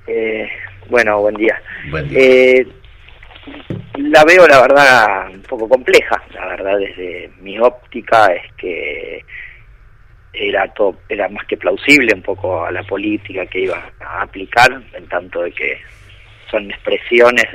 Bueno, buen día. Buen día. La veo, la verdad, un poco compleja. La verdad, desde mi óptica, es que era más que plausible un poco a la política que iba a aplicar, en tanto de que son expresiones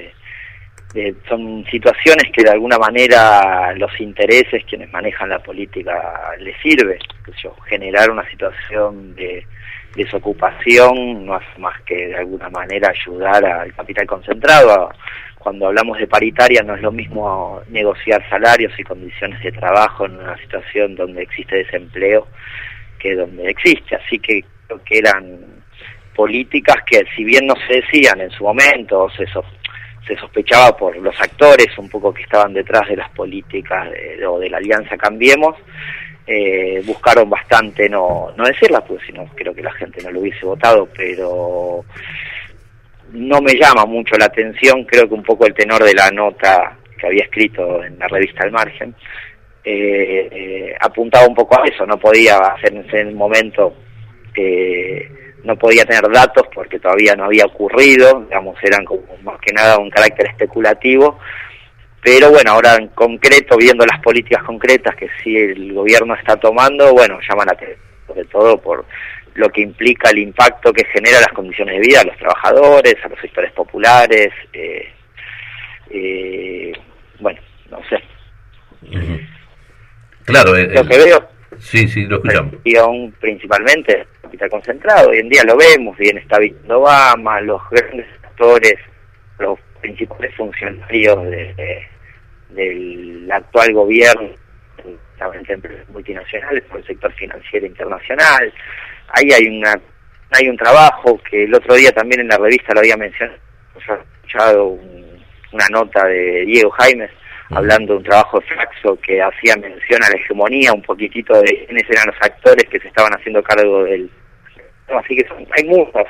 son situaciones que de alguna manera los intereses quienes manejan la política les sirve. Generar una situación de desocupación no hace más que de alguna manera ayudar al capital concentrado. Cuando hablamos de paritaria no es lo mismo negociar salarios y condiciones de trabajo en una situación donde existe desempleo que donde existe, así que creo que eran políticas que, si bien no se decían en su momento, se sospechaba por los actores un poco que estaban detrás de las políticas o de la Alianza Cambiemos, buscaron bastante no decirlas, porque si no creo que la gente no lo hubiese votado, pero no me llama mucho la atención. Creo que un poco el tenor de la nota que había escrito en la revista Al Margen apuntaba un poco a eso. No podía hacer en ese momento, no podía tener datos porque todavía no había ocurrido, digamos, eran como más que nada un carácter especulativo, pero bueno, ahora en concreto, viendo las políticas concretas que sí el gobierno está tomando, bueno, llaman la atención, sobre todo por lo que implica el impacto que genera las condiciones de vida a los trabajadores, a los sectores populares, bueno, no sé. Claro, lo que veo, sí, lo escuchamos. Principalmente capital concentrado, hoy en día lo vemos, bien está viendo Obama, los grandes actores, los principales funcionarios del actual gobierno, empresas multinacionales, por el sector financiero internacional. Ahí hay un trabajo que el otro día también en la revista lo había mencionado, he escuchado una nota de Diego Jaimes hablando de un trabajo de Flaxo que hacía mención a la hegemonía, un poquitito de quiénes eran los actores que se estaban haciendo cargo del... Así que hay muchos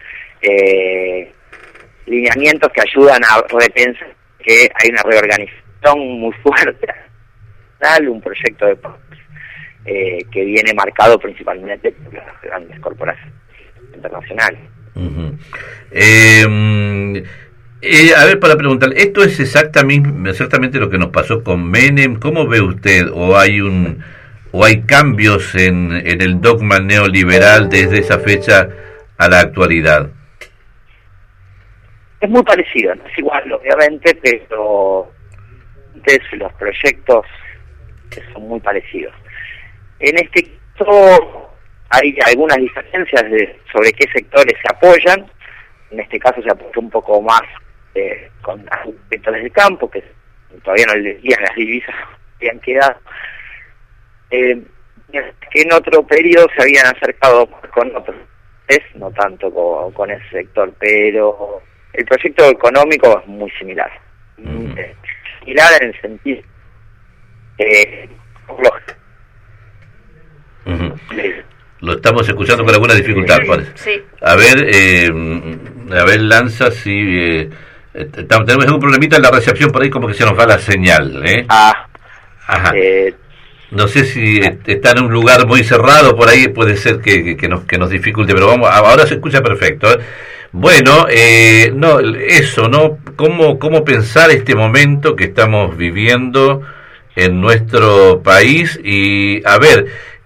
lineamientos que ayudan a repensar que hay una reorganización muy fuerte, un proyecto de paz que viene marcado principalmente por las grandes corporaciones internacionales. A ver, para preguntar, ¿esto es exactamente lo que nos pasó con Menem? ¿Cómo ve usted? ¿O hay cambios en el dogma neoliberal desde esa fecha a la actualidad? Es muy parecido, no es igual, obviamente, pero los proyectos son muy parecidos. En este caso hay algunas diferencias sobre qué sectores se apoyan. En este caso se apoya un poco más con sectores del campo, que todavía no les decían las divisas que habían quedado. Que en otro periodo se habían acercado con otros, no tanto con ese sector, pero el proyecto económico es muy similar. Similar en el sentido Lo estamos escuchando con alguna dificultad, parece. Sí. A ver, Lanza, si tenemos algún problemita en la recepción, por ahí como que se nos va la señal, Ajá. No sé si está en un lugar muy cerrado, por ahí puede ser que nos dificulte, pero ahora se escucha perfecto. Bueno, ¿Cómo pensar este momento que estamos viviendo en nuestro país? Y, a ver,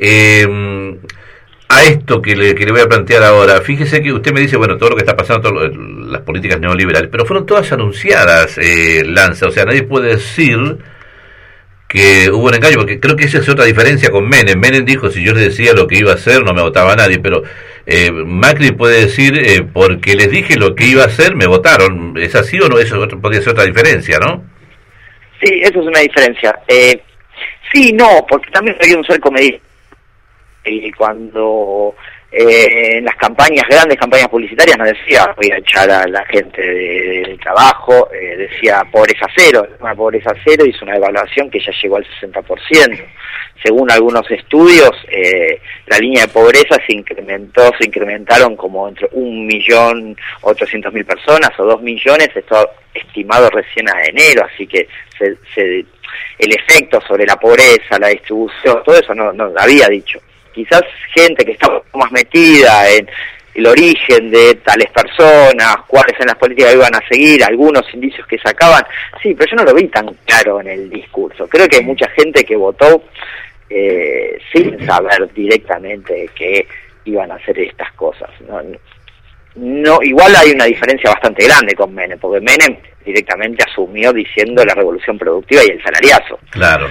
a esto que le voy a plantear ahora, fíjese que usted me dice, bueno, todo lo que está pasando, las políticas neoliberales, pero fueron todas anunciadas, Lanza, o sea, nadie puede decir que hubo un engaño, porque creo que esa es otra diferencia con Menem. Menem dijo, si yo les decía lo que iba a hacer, no me votaba nadie, pero Macri puede decir, porque les dije lo que iba a hacer, me votaron. ¿Es así o no? Eso podría ser otra diferencia, ¿no? Sí, eso es una diferencia. Sí, no, porque también hay un ser comediante. Y cuando en las grandes campañas publicitarias, no decía voy a echar a la gente del trabajo, decía pobreza cero. Una pobreza cero hizo una evaluación que ya llegó al 60%. Según algunos estudios, la línea de pobreza se incrementaron como entre 1.800.000 personas o 2 millones, esto estimado recién a enero, así que el efecto sobre la pobreza, la distribución, todo eso no había dicho. Quizás gente que está más metida en el origen de tales personas, cuáles eran las políticas que iban a seguir, algunos indicios que sacaban. Sí, pero yo no lo vi tan claro en el discurso. Creo que hay mucha gente que votó sin saber directamente que iban a hacer estas cosas. No, igual hay una diferencia bastante grande con Menem, porque Menem directamente asumió diciendo la revolución productiva y el salariazo. Claro.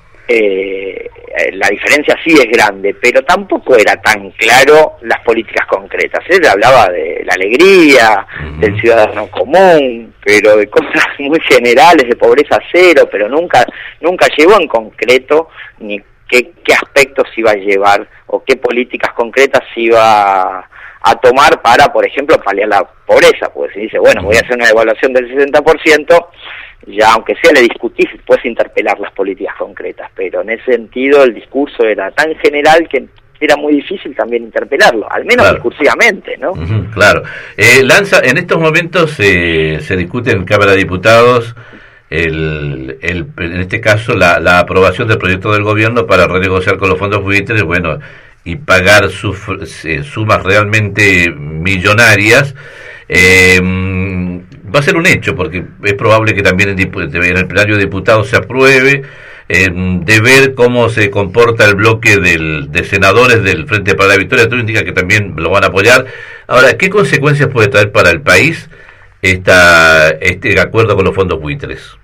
La diferencia sí es grande, pero tampoco era tan claro las políticas concretas. Él hablaba de la alegría, del ciudadano común, pero de cosas muy generales, de pobreza cero, pero nunca llegó en concreto ni qué aspectos iba a llevar o qué políticas concretas iba a tomar para, por ejemplo, paliar la pobreza, porque si dice, bueno, voy a hacer una evaluación del 60%, ya aunque sea le discutís, puedes interpelar las políticas concretas, pero en ese sentido el discurso era tan general que era muy difícil también interpelarlo, al menos discursivamente, ¿no? Claro. Lanza, en estos momentos se discute en Cámara de Diputados en este caso la aprobación del proyecto del gobierno para renegociar con los fondos buitres, bueno, y pagar sumas realmente millonarias. Va a ser un hecho, porque es probable que también en el plenario de diputados se apruebe, de ver cómo se comporta el bloque de senadores del Frente para la Victoria. Todo indica que también lo van a apoyar. Ahora, ¿qué consecuencias puede traer para el país este acuerdo con los fondos buitres?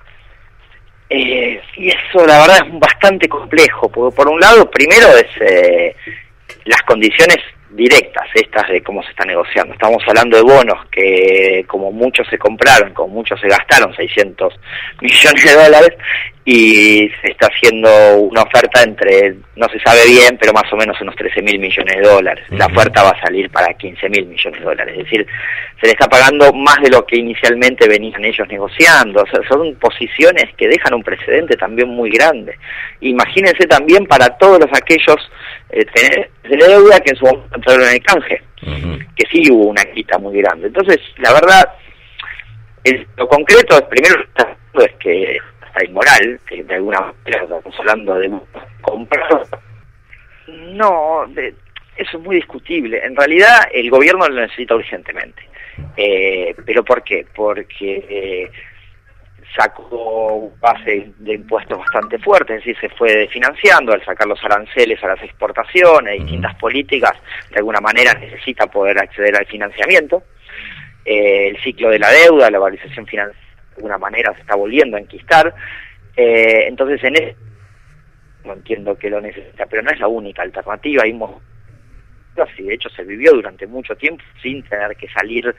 Y eso la verdad es bastante complejo, porque por un lado, primero es las condiciones directas, estas de cómo se está negociando. Estamos hablando de bonos que como muchos se compraron, como muchos se gastaron, 600 millones de dólares, y se está haciendo una oferta entre, no se sabe bien, pero más o menos unos 13.000 millones de dólares. La oferta va a salir para 15.000 millones de dólares, es decir, se le está pagando más de lo que inicialmente venían ellos negociando. O sea, son posiciones que dejan un precedente también muy grande. Imagínense también para todos aquellos tener de deuda que en su momento entraron en el canje, que sí hubo una quita muy grande. Entonces, la verdad, lo concreto es, primero, es que está inmoral, que de alguna manera estamos hablando de comprar. No, eso es muy discutible. En realidad, el gobierno lo necesita urgentemente. ¿Pero por qué? Porque sacó base de impuestos bastante fuertes, es decir, se fue financiando al sacar los aranceles a las exportaciones, distintas políticas, de alguna manera necesita poder acceder al financiamiento. El ciclo de la deuda, la valorización financiera, de alguna manera se está volviendo a enquistar. Entonces, no entiendo que lo necesita, pero no es la única alternativa. Y de hecho se vivió durante mucho tiempo sin tener que salir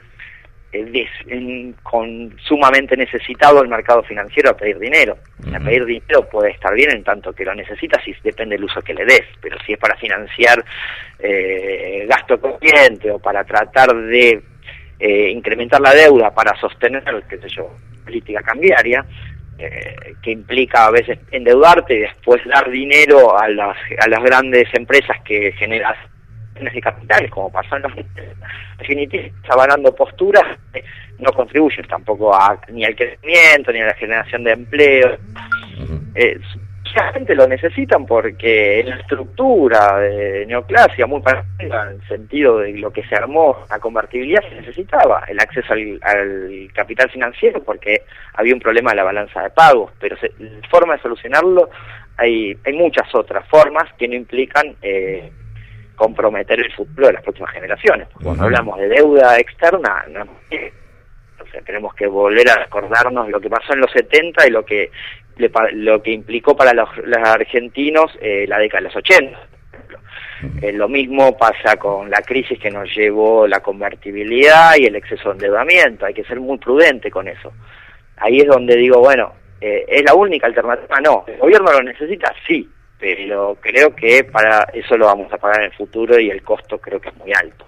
con sumamente necesitado el mercado financiero a pedir dinero. A pedir dinero puede estar bien en tanto que lo necesitas, si depende del uso que le des, pero si es para financiar gasto corriente o para tratar de incrementar la deuda para sostener, qué sé yo, política cambiaria, que implica a veces endeudarte y después dar dinero a las grandes empresas que generan de capitales, como pasó en los definitivos, avalando posturas, no contribuyen tampoco ni al crecimiento, ni a la generación de empleo. Realmente lo necesitan porque en la estructura de neoclasia, muy parecida en el sentido de lo que se armó, la convertibilidad se necesitaba, el acceso al capital financiero, porque había un problema de la balanza de pagos, pero forma de solucionarlo, hay muchas otras formas que no implican comprometer el futuro de las próximas generaciones. Cuando hablamos de deuda externa, tenemos que volver a acordarnos lo que pasó en los 70 y lo que implicó para los argentinos la década de los 80. Lo mismo pasa con la crisis que nos llevó la convertibilidad y el exceso de endeudamiento. Hay que ser muy prudente con eso. Ahí es donde digo, bueno, ¿es la única alternativa? No. ¿El gobierno lo necesita? Sí. Pero creo que para eso lo vamos a pagar en el futuro y el costo creo que es muy alto.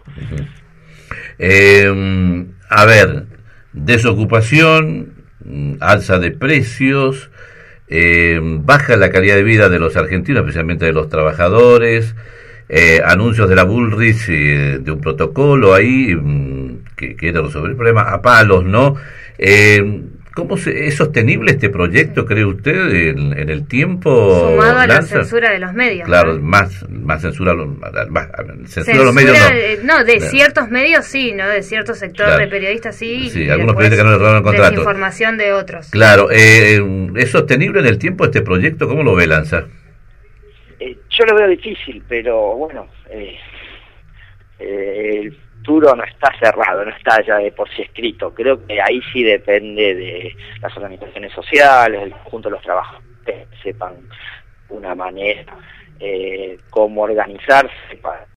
A ver, desocupación, alza de precios, baja la calidad de vida de los argentinos, especialmente de los trabajadores, anuncios de la Bullrich de un protocolo ahí que quiere resolver el problema a palos, ¿no? ¿Es sostenible este proyecto, cree usted, en el tiempo? Sumado a la censura de los medios. Claro, ¿no? más censura, censura de los medios no. No, de ciertos medios sí, ¿no? De cierto sector de periodistas sí. Sí, algunos periodistas que no le robaron el contrato. Desinformación de otros. Claro, ¿es sostenible en el tiempo este proyecto? ¿Cómo lo ve, Lanza? Yo lo veo difícil, pero bueno, el futuro no está cerrado, no está ya de por sí escrito. Creo que ahí sí depende de las organizaciones sociales, del conjunto de los trabajadores, que sepan una manera cómo organizarse para